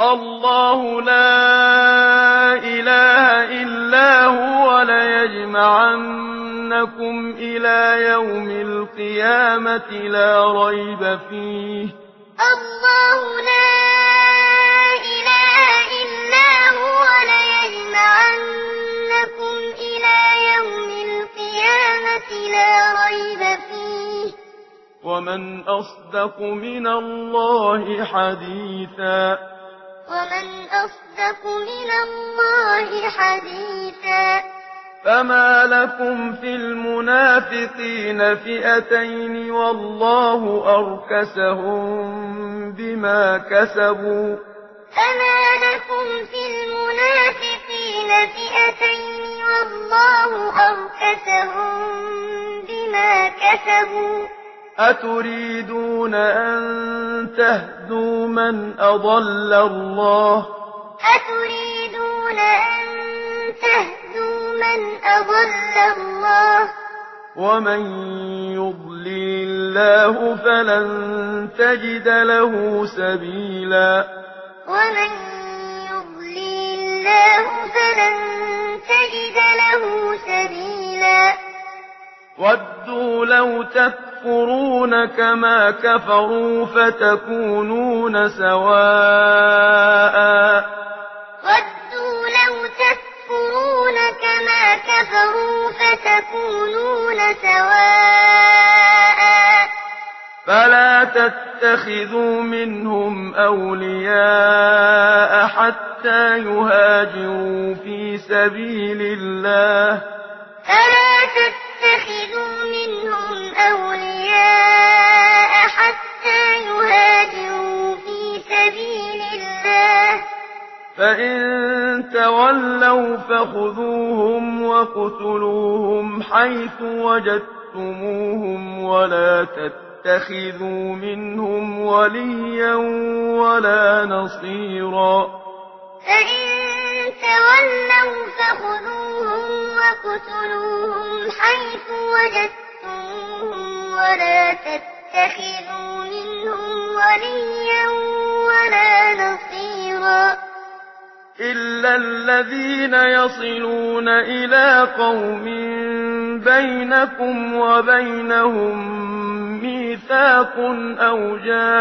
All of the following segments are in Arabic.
الله لا إله إلا هو ليجمعنكم إلى يوم القيامة لا ريب فيه. الله لا إله إلا هو ليجمعنكم إلى يوم القيامة لا ريب فيه. ومن أصدق من الله حديثا. ومن أصدق من الله حديثا. فما لكم في المنافقين فئتين والله أركسهم بما كسبوا. فما لكم في المنافقين فئتين والله أركسهم بما كسبوا. أتريدون أن تهدوا من أضل الله. أتريدون أن تهدوا من أضل الله. ومن يضلل الله فلن تجد له سبيلا. ومن يضلل الله فلن تجد له سبيلا. ودوا لو تكفرون كما كفروا فتكونون سواء. ودوا لو تكفرون كما كفروا فتكونون سواء. فلا تتخذوا منهم أولياء حتى يهاجروا في سبيل الله. فلا تتخذوا منهم أولياء حتى يهاجروا في سبيل الله. فإن تولوا فخذوهم وقتلوهم حيث وجدتموهم ولا تتخذوا منهم وليا ولا نصيرا. فإن تولوا فخذوهم وقتلوهم حيث وجدتموهم ولا تتخذوا منهم وليا ولا نصيرا. إلا الذين يصلون إلى قوم بينكم وبينهم ميثاق أو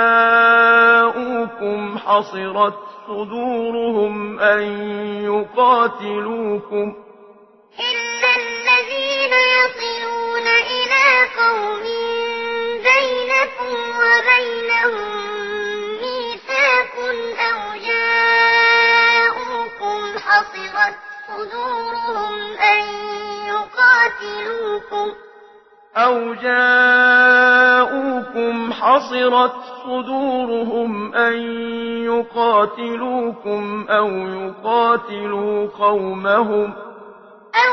جاءوكم حصرت صدورهم أن يقاتلوكم. إلا الذين يصلون إلى قوم بينكم وبينهم ميثاق أو جاءوكم حصرت صدورهم أن يقاتلوكم. أو جاءوكم حصرت صدورهم أن يقاتلوكم أو يقاتلوا قومهم. أو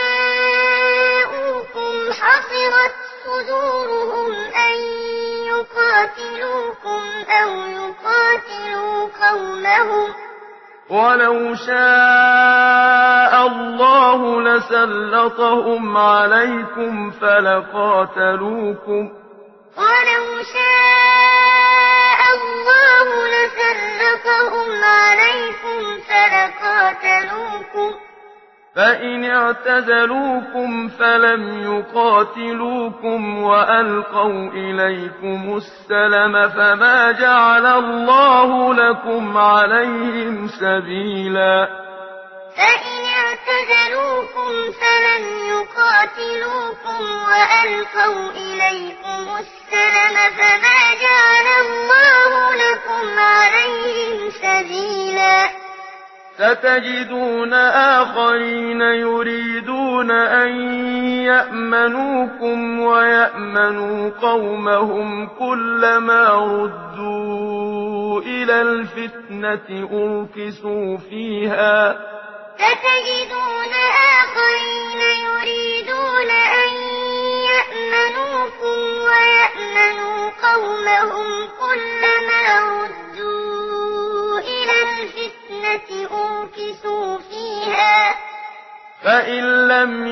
جاءوكم حصرت صدورهم أن يقاتلوكم أو يقاتلوا قومهم. ولو شاء الله لسلطهم عليكم فلقاتلوكم. ولو شاء الله لسلطهم عليكم فلقاتلوكم. فإن اعتزلوكم فلم يقاتلوكم وألقوا إليكم السلم فما جعل الله لكم عليهم سبيلا. فإن اعتزلوكم فلم يقاتلوكم وألقوا إليكم السلم فما جعل الله لكم عليهم سبيلا. ستجدون آخرين يريدون أن يأمنوكم ويأمنوا قومهم كلما ردوا إلى الفتنة أركسوا فيها. ستجدون آخرين يريدون أن يأمنوكم ويأمنوا قومهم كلما ردوا إلى الفتنة أركسوا فيها. فإن لم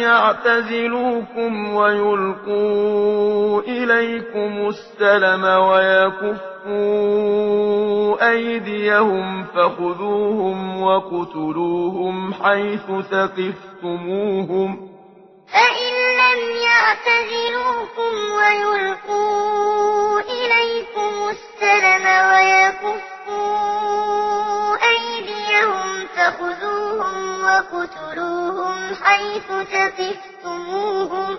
يعتزلوكم ويلقوا إليكم السلم ويكفوا كفوا أيديهم فخذوهم وَاقْتُلُوهُمْ حيث ثقفتموهم فإن لم يعتزلوكم ويلقوا إليكم السلم ويكفوا أيديهم فخذوهم وَاقْتُلُوهُمْ حيث ثقفتموهم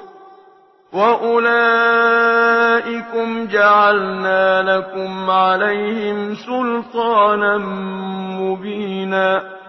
وَأُولَئِكُمْ جَعَلْنَا لَكُمْ عَلَيْهِمْ سُلْطَانًا مُّبِينًا